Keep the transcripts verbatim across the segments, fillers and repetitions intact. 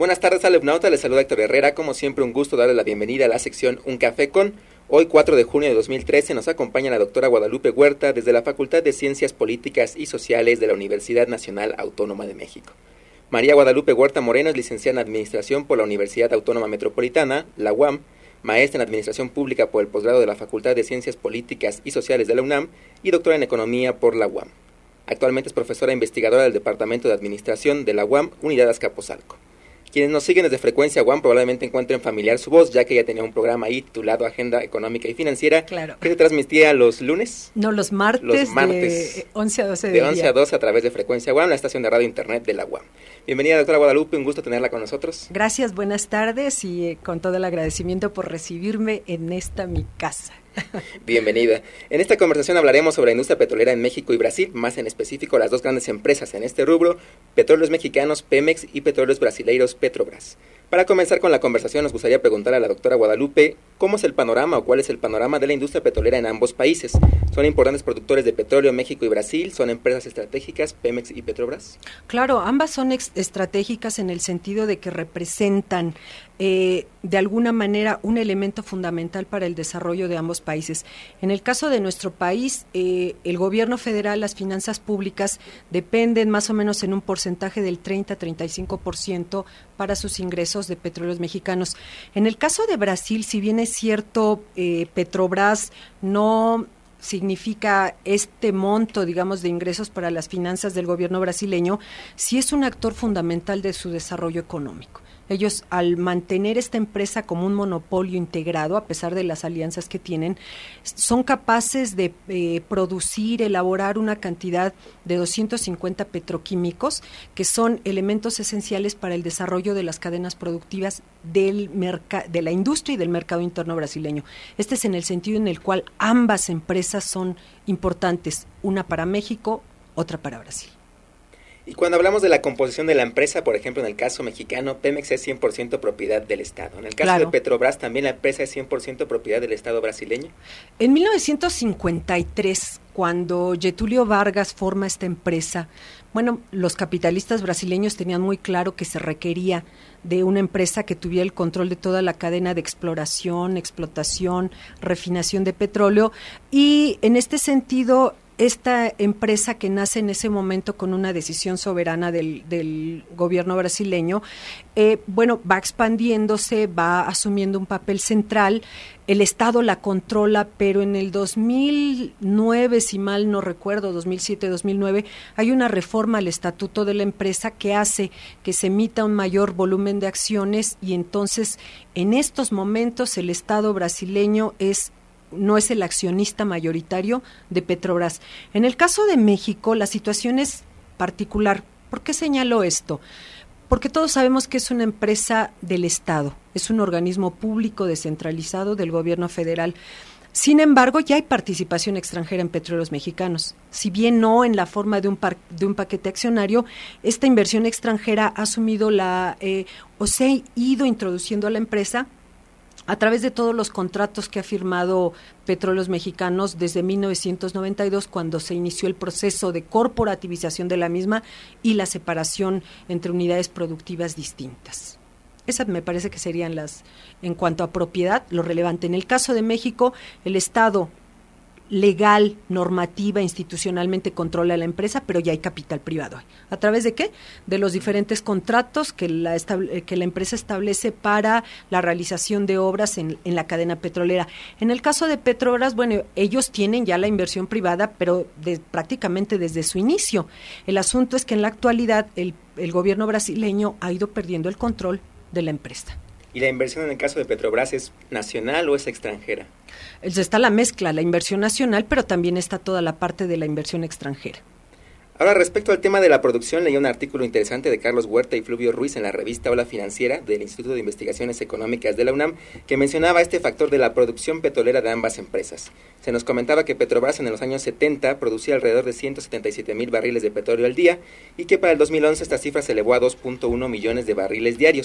Buenas tardes, alumnauta, les saluda Héctor Herrera. Como siempre, un gusto darle la bienvenida a la sección Un Café Con. Hoy, cuatro de junio de dos mil trece, nos acompaña la doctora Guadalupe Huerta desde la Facultad de Ciencias Políticas y Sociales de la Universidad Nacional Autónoma de México. María Guadalupe Huerta Moreno es licenciada en Administración por la Universidad Autónoma Metropolitana, la U A M, maestra en Administración Pública por el posgrado de la Facultad de Ciencias Políticas y Sociales de la UNAM y doctora en Economía por la U A M. Actualmente es profesora investigadora del Departamento de Administración de la U A M, Unidad Azcapotzalco. Quienes nos siguen desde Frecuencia U A M probablemente encuentren familiar su voz, ya que ella tenía un programa ahí titulado Agenda Económica y Financiera, claro, que se transmitía los lunes. No, los martes, los martes de once a doce de, de once día. a doce a través de Frecuencia U A M, la estación de radio internet de la U A M. Bienvenida, doctora Guadalupe, un gusto tenerla con nosotros. Gracias, buenas tardes y eh, con todo el agradecimiento por recibirme en esta mi casa. Bienvenida. En esta conversación hablaremos sobre la industria petrolera en México y Brasil, más en específico las dos grandes empresas en este rubro, Petróleos Mexicanos, Pemex, y Petróleos Brasileiros, Petrobras. Para comenzar con la conversación, nos gustaría preguntar a la doctora Guadalupe cómo es el panorama o cuál es el panorama de la industria petrolera en ambos países. ¿Son importantes productores de petróleo México y Brasil? ¿Son empresas estratégicas, Pemex y Petrobras? Claro, ambas son ex- estratégicas en el sentido de que representan eh, de alguna manera un elemento fundamental para el desarrollo de ambos países. En el caso de nuestro país, eh, el gobierno federal, las finanzas públicas dependen más o menos en un porcentaje del treinta a treinta y cinco por ciento para sus ingresos de petróleos mexicanos. En el caso de Brasil, si bien es cierto, eh, Petrobras no significa este monto, digamos, de ingresos para las finanzas del gobierno brasileño, sí es un actor fundamental de su desarrollo económico. Ellos, al mantener esta empresa como un monopolio integrado, a pesar de las alianzas que tienen, son capaces de eh, producir, elaborar una cantidad de doscientos cincuenta petroquímicos, que son elementos esenciales para el desarrollo de las cadenas productivas del merca- de la industria y del mercado interno brasileño. Este es en el sentido en el cual ambas empresas son importantes, una para México, otra para Brasil. Y cuando hablamos de la composición de la empresa, por ejemplo, en el caso mexicano, Pemex es cien por ciento propiedad del Estado. En el caso Claro. de Petrobras, ¿también la empresa es cien por ciento propiedad del Estado brasileño? En mil novecientos cincuenta y tres, cuando Getúlio Vargas forma esta empresa, bueno, los capitalistas brasileños tenían muy claro que se requería de una empresa que tuviera el control de toda la cadena de exploración, explotación, refinación de petróleo, y en este sentido, esta empresa que nace en ese momento con una decisión soberana del, del gobierno brasileño, eh, bueno, va expandiéndose, va asumiendo un papel central, el Estado la controla, pero en el dos mil nueve, si mal no recuerdo, dos mil siete, dos mil nueve, hay una reforma al estatuto de la empresa que hace que se emita un mayor volumen de acciones y entonces en estos momentos el Estado brasileño es no es el accionista mayoritario de Petrobras. En el caso de México, la situación es particular. ¿Por qué señalo esto? Porque todos sabemos que es una empresa del Estado, es un organismo público descentralizado del gobierno federal. Sin embargo, ya hay participación extranjera en Petróleos Mexicanos. Si bien no en la forma de un, par, de un paquete accionario, esta inversión extranjera ha asumido la, eh, o se ha ido introduciendo a la empresa a través de todos los contratos que ha firmado Petróleos Mexicanos desde mil novecientos noventa y dos, cuando se inició el proceso de corporativización de la misma y la separación entre unidades productivas distintas. Esas me parece que serían las, en cuanto a propiedad, lo relevante. En el caso de México, el Estado legal, normativa, institucionalmente controla la empresa, pero ya hay capital privado. ¿A través de qué? De los diferentes contratos que la, estable, que la empresa establece para la realización de obras en, en la cadena petrolera. En el caso de Petrobras, bueno, ellos tienen ya la inversión privada, pero de, prácticamente desde su inicio. El asunto es que en la actualidad el, el gobierno brasileño ha ido perdiendo el control de la empresa. ¿Y la inversión en el caso de Petrobras es nacional o es extranjera? Está la mezcla, la inversión nacional, pero también está toda la parte de la inversión extranjera. Ahora, respecto al tema de la producción, leí un artículo interesante de Carlos Huerta y Fluvio Ruiz en la revista Ola Financiera del Instituto de Investigaciones Económicas de la UNAM, que mencionaba este factor de la producción petrolera de ambas empresas. Se nos comentaba que Petrobras en los años setenta producía alrededor de ciento setenta y siete mil barriles de petróleo al día y que para el dos mil once esta cifra se elevó a dos punto uno millones de barriles diarios.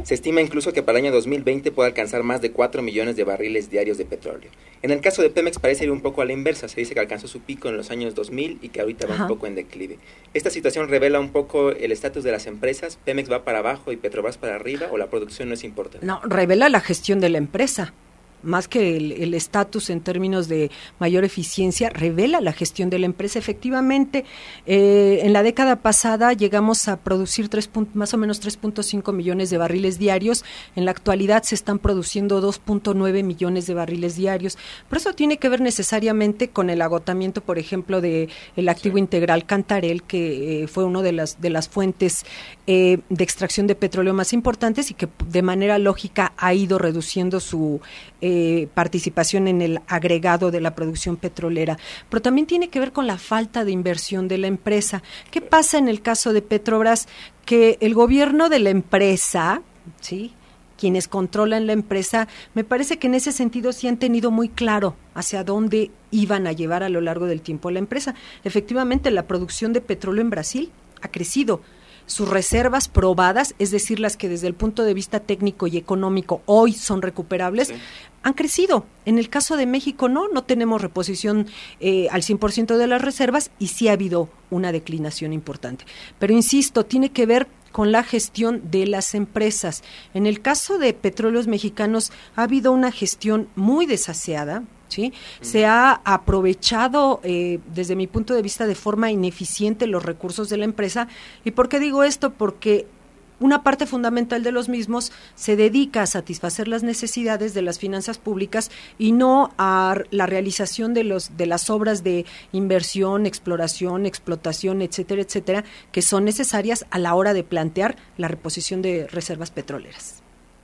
Se estima incluso que para el año dos mil veinte pueda alcanzar más de cuatro millones de barriles diarios de petróleo. En el caso de Pemex parece ir un poco a la inversa, se dice que alcanzó su pico en los años dos mil y que ahorita va Ajá. un poco en declive. ¿Esta situación revela un poco el estatus de las empresas? ¿Pemex va para abajo y Petrobras para arriba o la producción no es importante? No, revela la gestión de la empresa. Más que el estatus en términos de mayor eficiencia, revela la gestión de la empresa. Efectivamente, eh, en la década pasada llegamos a producir tres, más o menos tres punto cinco millones de barriles diarios. En la actualidad se están produciendo dos punto nueve millones de barriles diarios. Pero eso tiene que ver necesariamente con el agotamiento, por ejemplo, de el activo sí. integral Cantarell, que eh, fue una de las, de las fuentes eh, de extracción de petróleo más importantes y que de manera lógica ha ido reduciendo su eh, Eh, participación en el agregado de la producción petrolera, pero también tiene que ver con la falta de inversión de la empresa. ¿Qué pasa en el caso de Petrobras? Que el gobierno de la empresa, ¿sí?, quienes controlan la empresa, me parece que en ese sentido sí han tenido muy claro hacia dónde iban a llevar a lo largo del tiempo la empresa. Efectivamente, la producción de petróleo en Brasil ha crecido. Sus reservas probadas, es decir, las que desde el punto de vista técnico y económico hoy son recuperables, sí. han crecido. En el caso de México no, no tenemos reposición eh, al cien por ciento de las reservas y sí ha habido una declinación importante. Pero insisto, tiene que ver con la gestión de las empresas. En el caso de Petróleos Mexicanos ha habido una gestión muy desaseada, ¿sí? Mm. Se ha aprovechado, eh, desde mi punto de vista, de forma ineficiente los recursos de la empresa. ¿Y por qué digo esto? Porque una parte fundamental de los mismos se dedica a satisfacer las necesidades de las finanzas públicas y no a la realización de los de las obras de inversión, exploración, explotación, etcétera, etcétera, que son necesarias a la hora de plantear la reposición de reservas petroleras.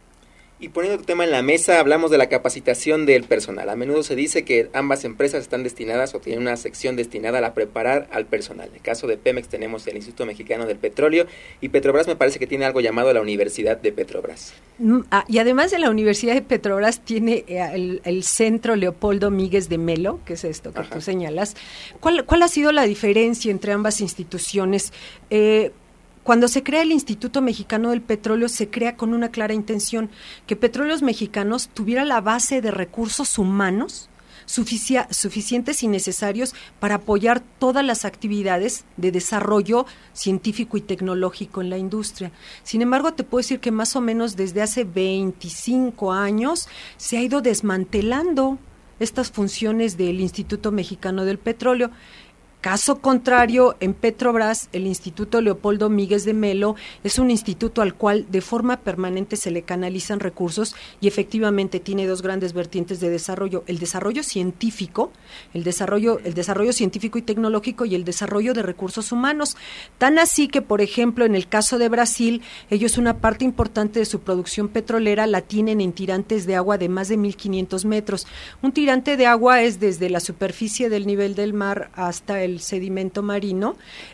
Y poniendo el tema en la mesa, hablamos de la capacitación del personal. A menudo se dice que ambas empresas están destinadas o tienen una sección destinada a preparar al personal. En el caso de Pemex tenemos el Instituto Mexicano del Petróleo y Petrobras me parece que tiene algo llamado la Universidad de Petrobras. Mm, ah, y además de la Universidad de Petrobras tiene el, el Centro Leopoldo Míguez de Melo, que es esto que Ajá. tú señalas. ¿Cuál, ¿Cuál ha sido la diferencia entre ambas instituciones? Eh, Cuando se crea el Instituto Mexicano del Petróleo, se crea con una clara intención, que Petróleos Mexicanos tuviera la base de recursos humanos sufici- suficientes y necesarios para apoyar todas las actividades de desarrollo científico y tecnológico en la industria. Sin embargo, te puedo decir que más o menos desde hace veinticinco años se ha ido desmantelando estas funciones del Instituto Mexicano del Petróleo. Caso contrario, en Petrobras, el Instituto Leopoldo Míguez de Melo es un instituto al cual de forma permanente se le canalizan recursos y efectivamente tiene dos grandes vertientes de desarrollo: el desarrollo científico, el desarrollo, el desarrollo científico y tecnológico y el desarrollo de recursos humanos. Tan así que, por ejemplo, en el caso de Brasil, ellos una parte importante de su producción petrolera la tienen en tirantes de agua de más de mil quinientos metros. Un tirante de agua es desde la superficie del nivel del mar hasta el el sedimento marino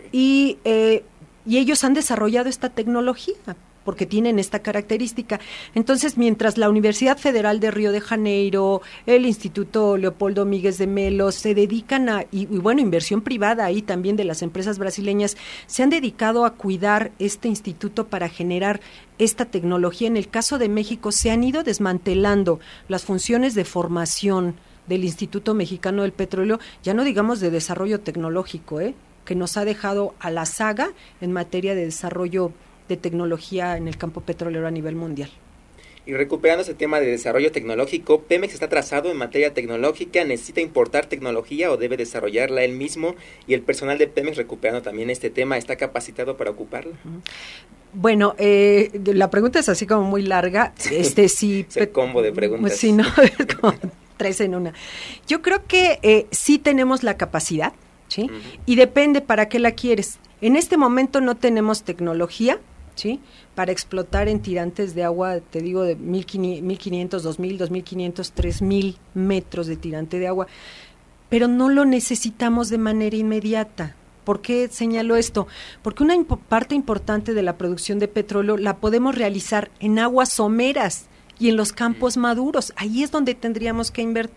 y, eh, y ellos han desarrollado esta tecnología porque tienen esta característica. Entonces, mientras la Universidad Federal de Río de Janeiro, el Instituto Leopoldo Míguez de Melo se dedican a, y, y bueno, inversión privada ahí también de las empresas brasileñas, se han dedicado a cuidar este instituto para generar esta tecnología. En el caso de México, se han ido desmantelando las funciones de formación del Instituto Mexicano del Petróleo, ya no digamos de desarrollo tecnológico, ¿eh? que nos ha dejado a la saga en materia de desarrollo de tecnología en el campo petrolero a nivel mundial. Y recuperando ese tema de desarrollo tecnológico, Pemex está atrasado en materia tecnológica, necesita importar tecnología o debe desarrollarla él mismo, y el personal de Pemex, recuperando también este tema, ¿está capacitado para ocuparla? Uh-huh. Bueno, eh, la pregunta es así como muy larga. Este sí. Es el combo de preguntas. Sí, no, es como tres en una. Yo creo que eh, sí tenemos la capacidad, ¿sí? Uh-huh. Y depende para qué la quieres. En este momento no tenemos tecnología, ¿sí? Para explotar en tirantes de agua, te digo, de mil quinientos, dos mil, dos mil quinientos, tres mil metros de tirante de agua, pero no lo necesitamos de manera inmediata. ¿Por qué señalo esto? Porque una imp- parte importante de la producción de petróleo la podemos realizar en aguas someras y en los campos maduros. Ahí es donde tendríamos que invertir,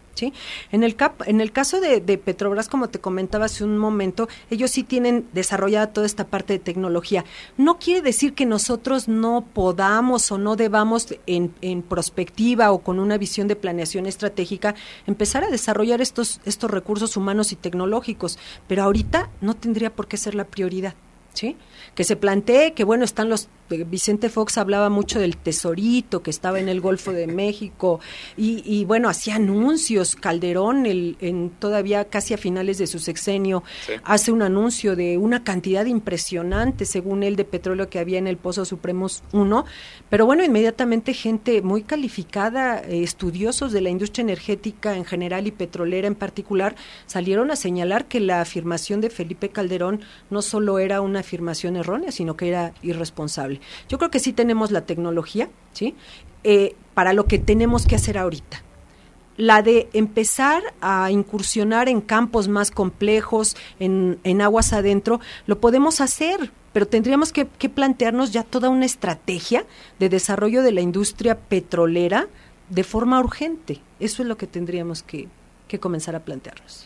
¿sí? En el cap, en el caso de, de Petrobras, como te comentaba hace un momento, ellos sí tienen desarrollada toda esta parte de tecnología. No quiere decir que nosotros no podamos o no debamos en, en prospectiva o con una visión de planeación estratégica empezar a desarrollar estos, estos recursos humanos y tecnológicos, pero ahorita no tendría por qué ser la prioridad. ¿Sí? Que se plantee que, bueno, están los... Vicente Fox hablaba mucho del tesorito que estaba en el Golfo de México y, y bueno, hacía anuncios. Calderón, el, en todavía casi a finales de su sexenio, sí. hace un anuncio de una cantidad impresionante, según él, de petróleo que había en el Pozo Supremos uno, pero bueno, inmediatamente gente muy calificada, eh, estudiosos de la industria energética en general y petrolera en particular, salieron a señalar que la afirmación de Felipe Calderón no solo era una afirmación errónea, sino que era irresponsable. Yo creo que sí tenemos la tecnología, ¿sí? Eh, para lo que tenemos que hacer ahorita. La de empezar a incursionar en campos más complejos, en, en aguas adentro, lo podemos hacer, pero tendríamos que, que plantearnos ya toda una estrategia de desarrollo de la industria petrolera de forma urgente. Eso es lo que tendríamos que, que comenzar a plantearnos.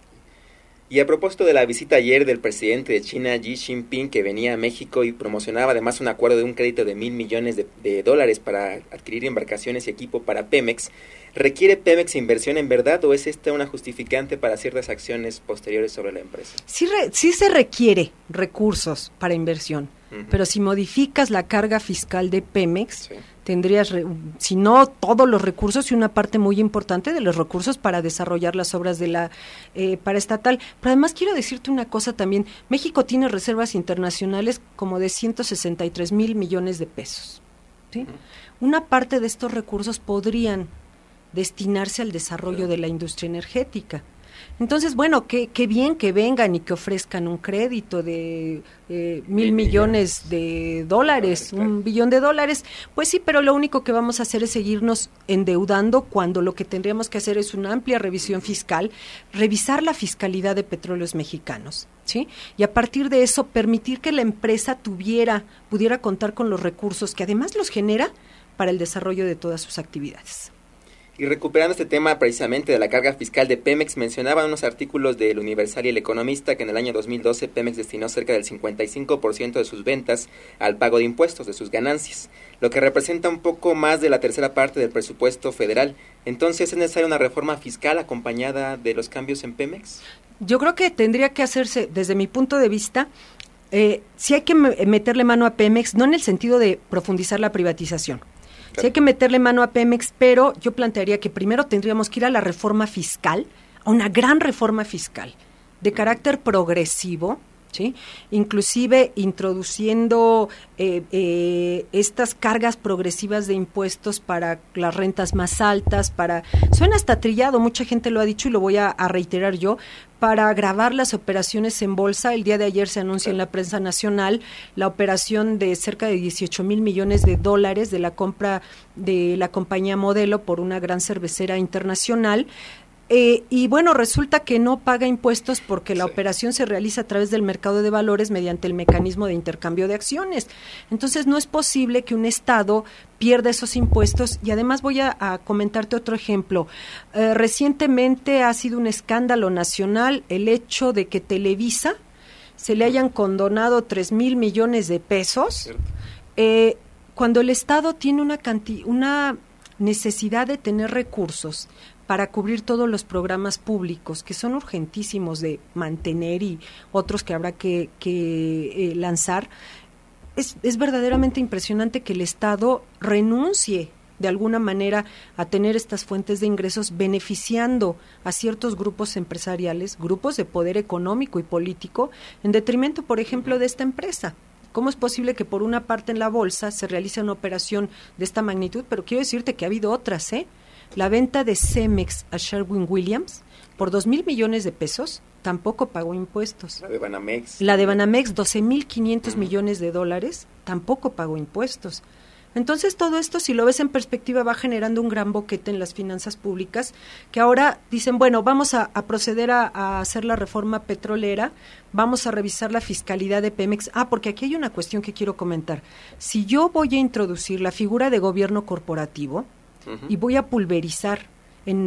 Y a propósito de la visita ayer del presidente de China, Xi Jinping, que venía a México y promocionaba además un acuerdo de un crédito de mil millones de, de dólares para adquirir embarcaciones y equipo para Pemex, ¿requiere Pemex inversión en verdad o es esta una justificante para ciertas acciones posteriores sobre la empresa? Sí, re, sí se requiere recursos para inversión, uh-huh. pero si modificas la carga fiscal de Pemex, sí. tendrías, re, si no todos los recursos y una parte muy importante de los recursos para desarrollar las obras de la eh, paraestatal. Pero además quiero decirte una cosa también, México tiene reservas internacionales como de ciento sesenta y tres mil millones de pesos, ¿sí? Uh-huh. Una parte de estos recursos podrían destinarse al desarrollo de la industria energética. Entonces, bueno, qué, qué bien que vengan y que ofrezcan un crédito de eh, mil millones de dólares, un billón de dólares. Pues sí, pero lo único que vamos a hacer es seguirnos endeudando cuando lo que tendríamos que hacer es una amplia revisión fiscal, revisar la fiscalidad de Petróleos Mexicanos, ¿sí? Y a partir de eso permitir que la empresa tuviera, pudiera contar con los recursos que además los genera para el desarrollo de todas sus actividades. Y recuperando este tema precisamente de la carga fiscal de Pemex, mencionaban unos artículos del Universal y El Economista que en el año dos mil doce Pemex destinó cerca del cincuenta y cinco por ciento de sus ventas al pago de impuestos, de sus ganancias, lo que representa un poco más de la tercera parte del presupuesto federal. Entonces, ¿es necesaria una reforma fiscal acompañada de los cambios en Pemex? Yo creo que tendría que hacerse, desde mi punto de vista, eh, sí hay que meterle mano a Pemex, no en el sentido de profundizar la privatización. Sí hay que meterle mano a Pemex, pero yo plantearía que primero tendríamos que ir a la reforma fiscal, a una gran reforma fiscal de carácter progresivo, ¿sí? Inclusive introduciendo eh, eh, estas cargas progresivas de impuestos para las rentas más altas, para, suena hasta trillado, mucha gente lo ha dicho y lo voy a, a reiterar yo, para gravar las operaciones en bolsa. El día de ayer se anuncia en la prensa nacional la operación de cerca de dieciocho mil millones de dólares de la compra de la compañía Modelo por una gran cervecera internacional. Eh, y bueno, resulta que no paga impuestos porque la sí. operación se realiza a través del mercado de valores mediante el mecanismo de intercambio de acciones. Entonces no es posible que un Estado pierda esos impuestos. Y además voy a, a comentarte otro ejemplo. Eh, recientemente ha sido un escándalo nacional el hecho de que Televisa se le hayan condonado tres mil millones de pesos eh, cuando el Estado tiene una, canti- una necesidad de tener recursos para cubrir todos los programas públicos que son urgentísimos de mantener y otros que habrá que, que eh, lanzar. Es, es verdaderamente impresionante que el Estado renuncie de alguna manera a tener estas fuentes de ingresos beneficiando a ciertos grupos empresariales, grupos de poder económico y político, en detrimento, por ejemplo, de esta empresa. ¿Cómo es posible que por una parte en la bolsa se realice una operación de esta magnitud? Pero quiero decirte que ha habido otras, ¿eh? La venta de Cemex a Sherwin-Williams por dos mil millones de pesos tampoco pagó impuestos. La de Banamex. La de Banamex, doce mil quinientos uh-huh. millones de dólares, tampoco pagó impuestos. Entonces todo esto, si lo ves en perspectiva, va generando un gran boquete en las finanzas públicas, que ahora dicen, bueno, vamos a, a proceder a, a hacer la reforma petrolera, vamos a revisar la fiscalidad de Pemex. Ah, porque aquí hay una cuestión que quiero comentar. Si yo voy a introducir la figura de gobierno corporativo, uh-huh. y voy a pulverizar en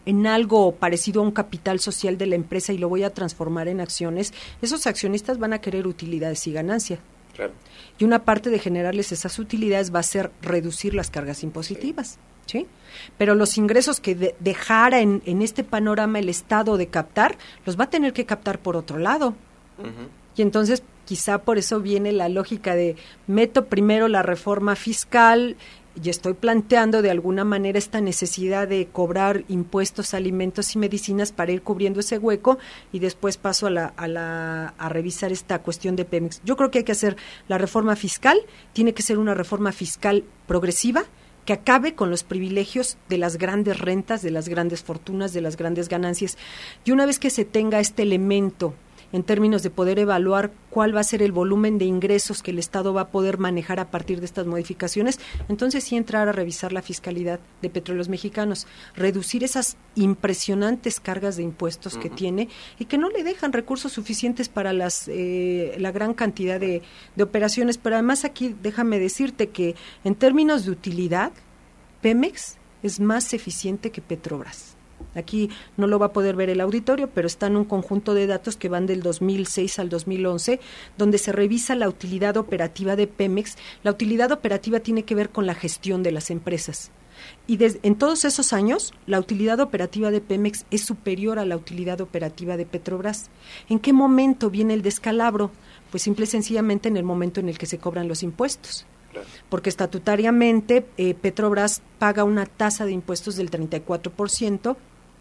en algo parecido a un capital social de la empresa y lo voy a transformar en acciones, esos accionistas van a querer utilidades y ganancias. Claro. Y una parte de generarles esas utilidades va a ser reducir las cargas impositivas. Sí. ¿Sí? Pero los ingresos que de, dejara en, en este panorama el Estado de captar, los va a tener que captar por otro lado. Uh-huh. Y entonces quizá por eso viene la lógica de meto primero la reforma fiscal y estoy planteando de alguna manera esta necesidad de cobrar impuestos, alimentos y medicinas para ir cubriendo ese hueco y después paso a la, a la a revisar esta cuestión de Pemex. Yo creo que hay que hacer la reforma fiscal, tiene que ser una reforma fiscal progresiva que acabe con los privilegios de las grandes rentas, de las grandes fortunas, de las grandes ganancias. Y una vez que se tenga este elemento en términos de poder evaluar cuál va a ser el volumen de ingresos que el Estado va a poder manejar a partir de estas modificaciones, entonces sí entrar a revisar la fiscalidad de Petróleos Mexicanos, reducir esas impresionantes cargas de impuestos uh-huh. que tiene y que no le dejan recursos suficientes para las eh, la gran cantidad de, de operaciones. Pero además aquí déjame decirte que en términos de utilidad, Pemex es más eficiente que Petrobras. Aquí no lo va a poder ver el auditorio, pero está en un conjunto de datos que van del dos mil seis al dos mil once, donde se revisa la utilidad operativa de Pemex. La utilidad operativa tiene que ver con la gestión de las empresas. Y des, en todos esos años, la utilidad operativa de Pemex es superior a la utilidad operativa de Petrobras. ¿En qué momento viene el descalabro? Pues simple y sencillamente en el momento en el que se cobran los impuestos. Porque estatutariamente eh, Petrobras paga una tasa de impuestos del treinta y cuatro por ciento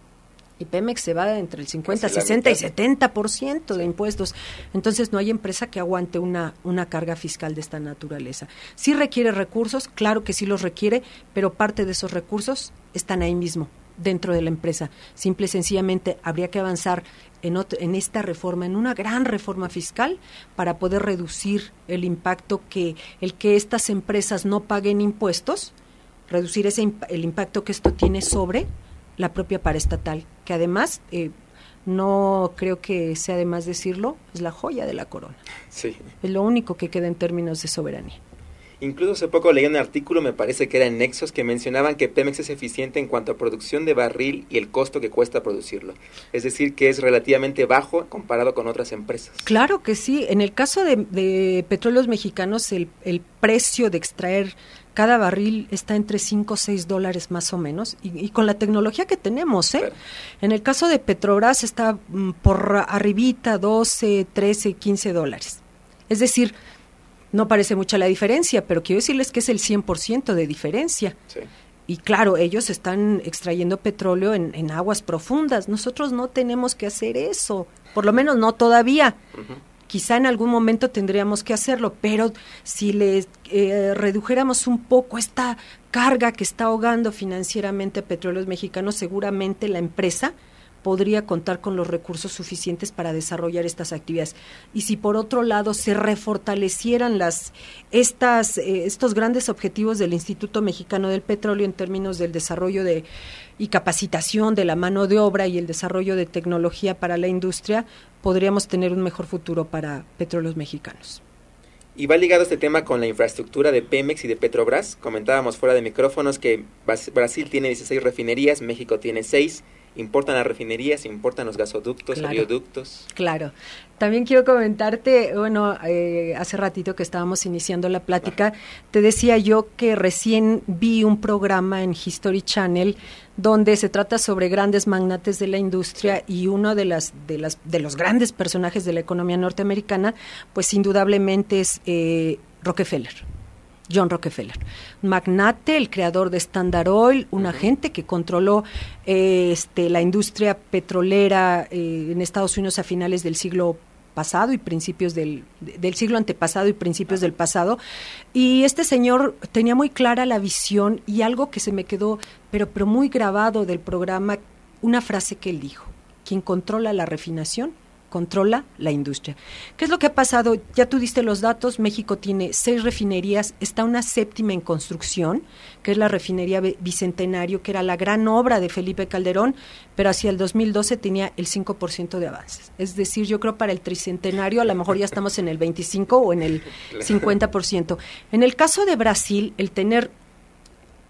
y Pemex se va entre el cincuenta, sesenta y setenta por ciento de impuestos. Entonces no hay empresa que aguante una, una carga fiscal de esta naturaleza. Sí requiere recursos, claro que sí los requiere, pero parte de esos recursos están ahí mismo, dentro de la empresa. Simple y sencillamente habría que avanzar en, otro, en esta reforma, en una gran reforma fiscal, para poder reducir el impacto que el que estas empresas no paguen impuestos, reducir ese el impacto que esto tiene sobre la propia paraestatal, que además eh, no creo que sea de más decirlo, es la joya de la corona. Sí. Es lo único que queda en términos de soberanía. Incluso hace poco leí un artículo, me parece que era en Nexos, que mencionaban que Pemex es eficiente en cuanto a producción de barril y el costo que cuesta producirlo. Es decir, que es relativamente bajo comparado con otras empresas. Claro que sí. En el caso de, de Petróleos Mexicanos, el, el precio de extraer cada barril está entre cinco o seis dólares más o menos, y, y con la tecnología que tenemos, ¿eh? Claro. En el caso de Petrobras está mm, por arribita, doce, trece, quince dólares. Es decir, no parece mucha la diferencia, pero quiero decirles que es el cien por ciento de diferencia. Sí. Y claro, ellos están extrayendo petróleo en, en aguas profundas. Nosotros no tenemos que hacer eso, por lo menos no todavía. Uh-huh. Quizá en algún momento tendríamos que hacerlo, pero si les eh, redujéramos un poco esta carga que está ahogando financieramente a Petróleos Mexicanos, seguramente la empresa podría contar con los recursos suficientes para desarrollar estas actividades. Y si por otro lado se refortalecieran las estas eh, estos grandes objetivos del Instituto Mexicano del Petróleo en términos del desarrollo de y capacitación de la mano de obra y el desarrollo de tecnología para la industria, podríamos tener un mejor futuro para Petróleos Mexicanos. Y va ligado este tema con la infraestructura de Pemex y de Petrobras. Comentábamos fuera de micrófonos que Brasil tiene dieciséis refinerías, México tiene seis. ¿Importan las refinerías? ¿Importan los gasoductos, claro, oleoductos? Claro. También quiero comentarte, bueno, eh, hace ratito que estábamos iniciando la plática, ah. te decía yo que recién vi un programa en History Channel donde se trata sobre grandes magnates de la industria, sí, y uno de las de las de los grandes personajes de la economía norteamericana, pues indudablemente es eh, Rockefeller. John Rockefeller, magnate, el creador de Standard Oil, un uh-huh. agente que controló eh, este, la industria petrolera eh, en Estados Unidos a finales del siglo pasado y principios del, del siglo antepasado y principios uh-huh. del pasado. Y este señor tenía muy clara la visión y algo que se me quedó, pero, pero muy grabado del programa, una frase que él dijo: quien controla la refinación controla la industria. ¿Qué es lo que ha pasado? Ya tú diste los datos, México tiene seis refinerías, está una séptima en construcción, que es la refinería Bicentenario, que era la gran obra de Felipe Calderón, pero hacia el dos mil doce tenía el cinco por ciento de avances. Es decir, yo creo para el tricentenario a lo mejor ya estamos en el veinticinco o en el cincuenta por ciento. En el caso de Brasil, el tener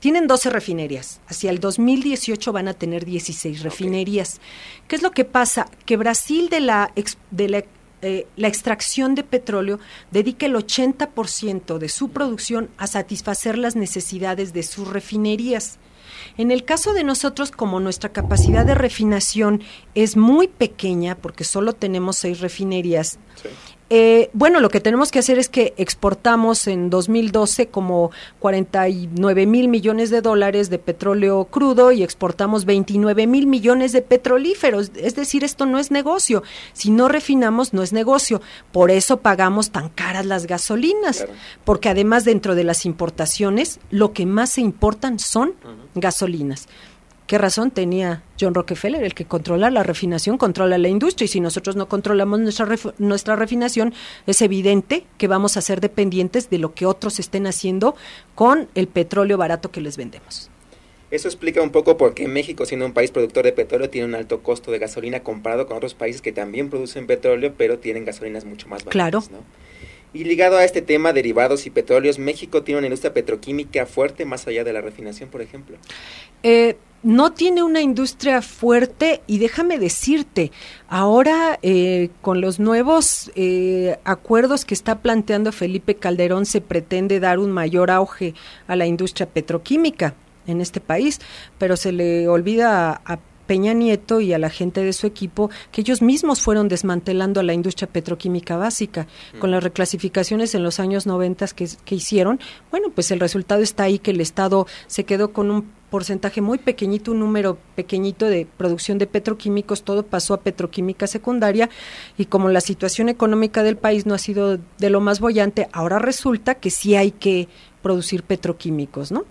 tienen doce refinerías. Hacia el dos mil dieciocho van a tener dieciséis refinerías. Okay. ¿Qué es lo que pasa? Que Brasil de la, ex, de la, eh, la extracción de petróleo dedica el ochenta por ciento de su producción a satisfacer las necesidades de sus refinerías. En el caso de nosotros, como nuestra capacidad de refinación es muy pequeña, porque solo tenemos seis refinerías, sí. Eh, bueno, lo que tenemos que hacer es que exportamos en dos mil doce como cuarenta y nueve mil millones de dólares de petróleo crudo y exportamos veintinueve mil millones de petrolíferos. Es decir, esto no es negocio. Si no refinamos, no es negocio. Por eso pagamos tan caras las gasolinas, claro. Porque además dentro de las importaciones, lo que más se importan son uh-huh. gasolinas. ¿Qué razón tenía John Rockefeller? El que controla la refinación, controla la industria, y si nosotros no controlamos nuestra ref, nuestra refinación, es evidente que vamos a ser dependientes de lo que otros estén haciendo con el petróleo barato que les vendemos. Eso explica un poco por qué México, siendo un país productor de petróleo, tiene un alto costo de gasolina comparado con otros países que también producen petróleo, pero tienen gasolinas mucho más baratas. Claro. ¿No? Y ligado a este tema, derivados y petróleos, ¿México tiene una industria petroquímica fuerte más allá de la refinación, por ejemplo? Eh, no tiene una industria fuerte, y déjame decirte, ahora eh, con los nuevos eh, acuerdos que está planteando Felipe Calderón, se pretende dar un mayor auge a la industria petroquímica en este país, pero se le olvida a, a Peña Nieto y a la gente de su equipo que ellos mismos fueron desmantelando a la industria petroquímica básica mm. con las reclasificaciones en los años noventa que, que hicieron. Bueno, pues el resultado está ahí, que el Estado se quedó con un porcentaje muy pequeñito, un número pequeñito de producción de petroquímicos, todo pasó a petroquímica secundaria, y como la situación económica del país no ha sido de lo más boyante, ahora resulta que sí hay que producir petroquímicos, ¿no?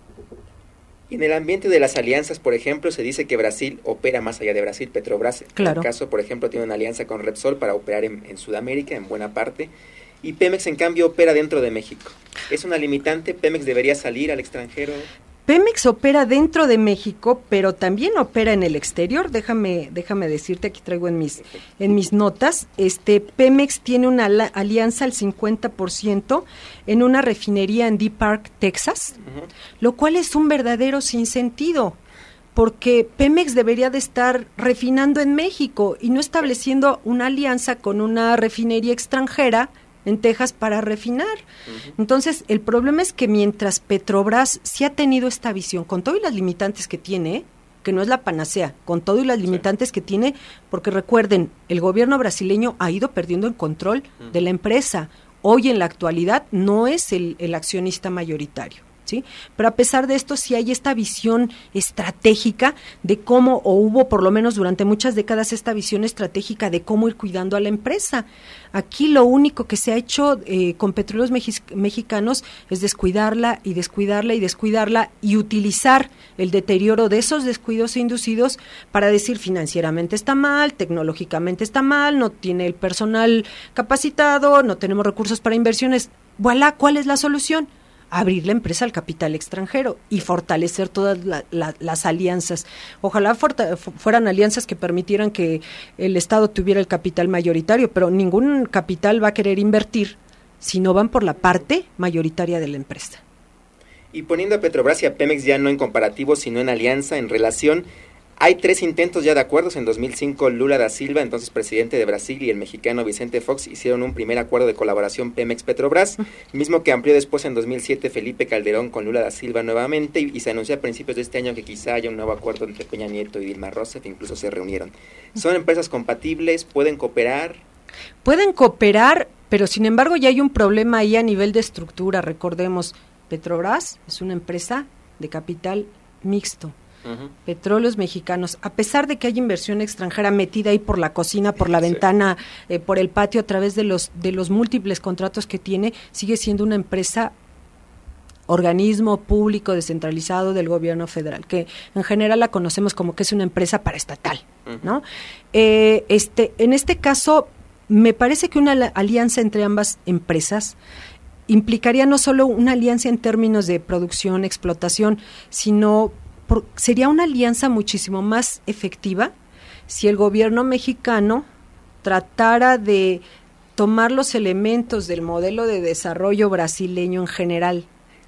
Y en el ambiente de las alianzas, por ejemplo, se dice que Brasil opera más allá de Brasil, Petrobras. Claro. En el caso, por ejemplo, tiene una alianza con Repsol para operar en, en Sudamérica, en buena parte, y Pemex, en cambio, opera dentro de México. ¿Es una limitante? ¿Pemex debería salir al extranjero? Pemex opera dentro de México, pero también opera en el exterior. Déjame, déjame decirte, aquí traigo en mis, en mis notas, este Pemex tiene una la, alianza al cincuenta por ciento en una refinería en Deer Park, Texas, uh-huh. lo cual es un verdadero sinsentido, porque Pemex debería de estar refinando en México y no estableciendo una alianza con una refinería extranjera en Texas para refinar. Uh-huh. Entonces, el problema es que mientras Petrobras sí ha tenido esta visión, con todo y las limitantes que tiene, que no es la panacea, con todo y las limitantes sí. que tiene, porque recuerden, el gobierno brasileño ha ido perdiendo el control uh-huh. de la empresa. Hoy, en la actualidad, no es el, el accionista mayoritario. ¿Sí? Pero a pesar de esto, sí hay esta visión estratégica de cómo, o hubo por lo menos durante muchas décadas esta visión estratégica de cómo ir cuidando a la empresa. Aquí lo único que se ha hecho eh, con Petróleos Mex- Mexicanos es descuidarla y descuidarla y descuidarla y utilizar el deterioro de esos descuidos inducidos para decir financieramente está mal, tecnológicamente está mal, no tiene el personal capacitado, no tenemos recursos para inversiones. Voilà, ¿cuál es la solución? Abrir la empresa al capital extranjero y fortalecer todas la, la, las alianzas. Ojalá forta, fueran alianzas que permitieran que el Estado tuviera el capital mayoritario, pero ningún capital va a querer invertir si no van por la parte mayoritaria de la empresa. Y poniendo a Petrobras y a Pemex ya no en comparativo, sino en alianza, en relación, hay tres intentos ya de acuerdos. En dos mil cinco, Lula da Silva, entonces presidente de Brasil, y el mexicano Vicente Fox hicieron un primer acuerdo de colaboración Pemex-Petrobras, mismo que amplió después en dos mil siete Felipe Calderón con Lula da Silva nuevamente, y, y se anunció a principios de este año que quizá haya un nuevo acuerdo entre Peña Nieto y Dilma Rousseff, incluso se reunieron. ¿Son empresas compatibles? ¿Pueden cooperar? Pueden cooperar, pero sin embargo ya hay un problema ahí a nivel de estructura. Recordemos, Petrobras es una empresa de capital mixto. Uh-huh. Petróleos Mexicanos, a pesar de que hay inversión extranjera metida ahí por la cocina, por la sí. ventana, eh, por el patio, a través de los de los múltiples contratos que tiene, sigue siendo una empresa organismo público descentralizado del gobierno federal, que en general la conocemos como que es una empresa paraestatal, uh-huh. ¿no? Eh, este, en este caso, me parece que una alianza entre ambas empresas implicaría no solo una alianza en términos de producción, explotación, sino Por, sería una alianza muchísimo más efectiva si el gobierno mexicano tratara de tomar los elementos del modelo de desarrollo brasileño en general, sí.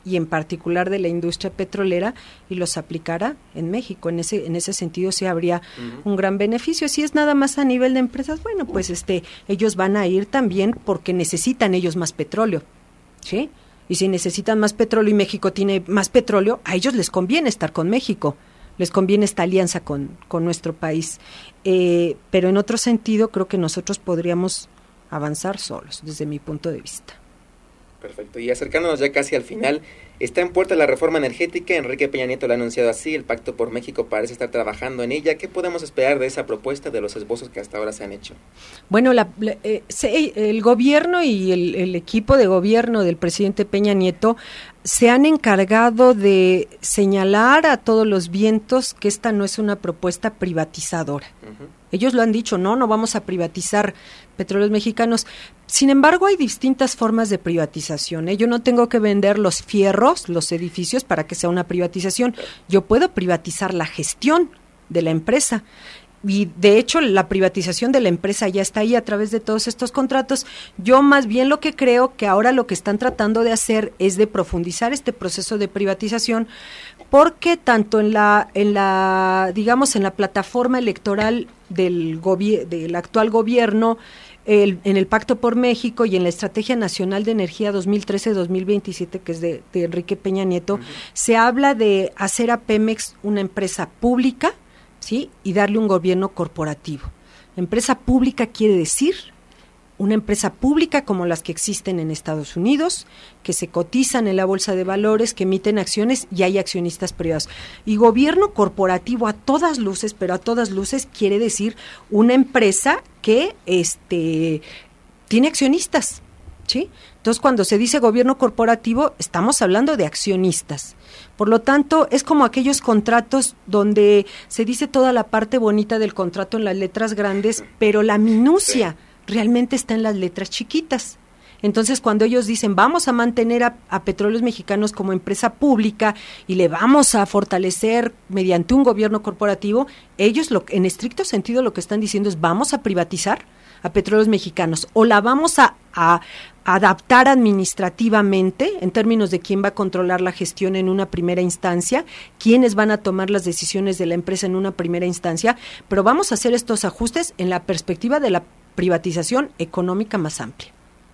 y en particular de la industria petrolera y los aplicara en México. En ese en ese sentido sí habría uh-huh. un gran beneficio. Si es nada más a nivel de empresas, bueno, pues este ellos van a ir también porque necesitan ellos más petróleo, ¿sí? Y si necesitan más petróleo y México tiene más petróleo, a ellos les conviene estar con México. Les conviene esta alianza con, con nuestro país. Eh, pero en otro sentido, creo que nosotros podríamos avanzar solos, desde mi punto de vista. Perfecto. Y acercándonos ya casi al final, está en puerta la reforma energética. Enrique Peña Nieto lo ha anunciado así. El Pacto por México parece estar trabajando en ella. ¿Qué podemos esperar de esa propuesta, de los esbozos que hasta ahora se han hecho? Bueno, la, la, eh, se, el gobierno y el, el equipo de gobierno del presidente Peña Nieto se han encargado de señalar a todos los vientos que esta no es una propuesta privatizadora. Uh-huh. Ellos lo han dicho, no, no vamos a privatizar Petróleos Mexicanos. Sin embargo, hay distintas formas de privatización, ¿eh? Yo no tengo que vender los fierros, los edificios, para que sea una privatización. Yo puedo privatizar la gestión de la empresa. Y de hecho la privatización de la empresa ya está ahí a través de todos estos contratos. Yo más bien lo que creo que ahora lo que están tratando de hacer es de profundizar este proceso de privatización, porque tanto en la en la digamos en la plataforma electoral del gobi- del actual gobierno, el, en el Pacto por México y en la Estrategia Nacional de Energía dos mil trece a dos mil veintisiete, que es de, de Enrique Peña Nieto, uh-huh. se habla de hacer a Pemex una empresa pública, ¿sí? Y darle un gobierno corporativo. Empresa pública quiere decir una empresa pública como las que existen en Estados Unidos, que se cotizan en la bolsa de valores, que emiten acciones y hay accionistas privados. Y gobierno corporativo a todas luces, pero a todas luces quiere decir una empresa que este tiene accionistas, ¿sí? Entonces, cuando se dice gobierno corporativo, estamos hablando de accionistas. Por lo tanto, es como aquellos contratos donde se dice toda la parte bonita del contrato en las letras grandes, pero la minucia realmente está en las letras chiquitas. Entonces, cuando ellos dicen, vamos a mantener a, a Petróleos Mexicanos como empresa pública y le vamos a fortalecer mediante un gobierno corporativo, ellos lo, en estricto sentido lo que están diciendo es, vamos a privatizar a Petróleos Mexicanos o la vamos a, a adaptar administrativamente en términos de quién va a controlar la gestión en una primera instancia, quiénes van a tomar las decisiones de la empresa en una primera instancia, pero vamos a hacer estos ajustes en la perspectiva de la privatización económica más amplia.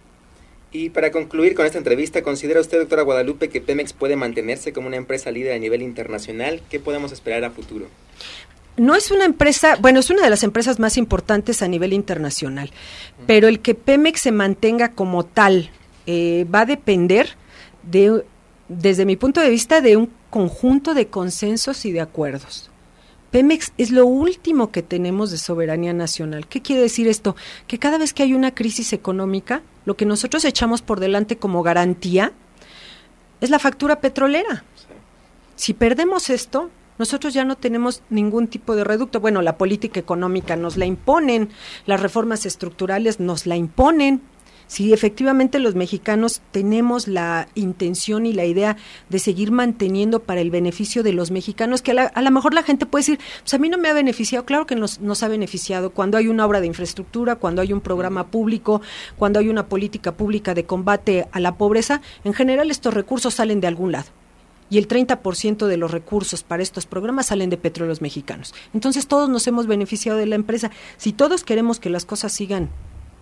Y para concluir con esta entrevista, ¿considera usted, doctora Guadalupe, que Pemex puede mantenerse como una empresa líder a nivel internacional? ¿Qué podemos esperar a futuro? No es una empresa, bueno, es una de las empresas más importantes a nivel internacional, pero el que Pemex se mantenga como tal eh, va a depender de, desde mi punto de vista, de un conjunto de consensos y de acuerdos. Pemex es lo último que tenemos de soberanía nacional. ¿Qué quiere decir esto? Que cada vez que hay una crisis económica, lo que nosotros echamos por delante como garantía es la factura petrolera. Si perdemos esto, nosotros ya no tenemos ningún tipo de reducto. Bueno, la política económica nos la imponen, las reformas estructurales nos la imponen. Si efectivamente los mexicanos tenemos la intención y la idea de seguir manteniendo para el beneficio de los mexicanos, que a, la, a lo mejor la gente puede decir, pues a mí no me ha beneficiado. Claro que nos, nos ha beneficiado cuando hay una obra de infraestructura, cuando hay un programa público, cuando hay una política pública de combate a la pobreza. En general estos recursos salen de algún lado. Y el treinta por ciento de los recursos para estos programas salen de Petróleos Mexicanos. Entonces todos nos hemos beneficiado de la empresa. Si todos queremos que las cosas sigan,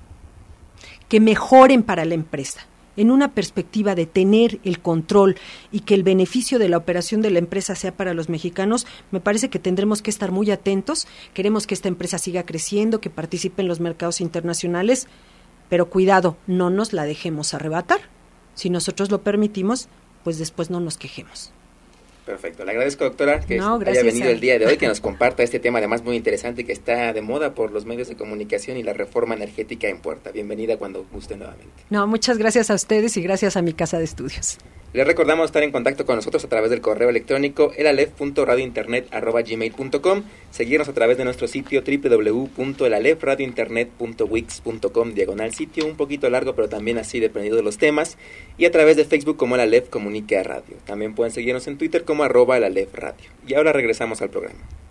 que mejoren para la empresa, en una perspectiva de tener el control y que el beneficio de la operación de la empresa sea para los mexicanos, me parece que tendremos que estar muy atentos. Queremos que esta empresa siga creciendo, que participe en los mercados internacionales, pero cuidado, no nos la dejemos arrebatar. Si nosotros lo permitimos, pues después no nos quejemos. Perfecto, le agradezco, doctora, que no, haya venido a... el día de hoy, que nos comparta este tema además muy interesante que está de moda por los medios de comunicación y la reforma energética en puerta. Bienvenida cuando guste nuevamente. No, muchas gracias a ustedes y gracias a mi casa de estudios. Les recordamos estar en contacto con nosotros a través del correo electrónico elalef punto radiointernet arroba gmail punto com, seguirnos a través de nuestro sitio doble u doble u doble u punto elalefradiointernet punto wix punto com, diagonal sitio, un poquito largo pero también así dependiendo de los temas, y a través de Facebook como Elalef Comunica Radio. También pueden seguirnos en Twitter como arroba elalef radio. Y ahora regresamos al programa.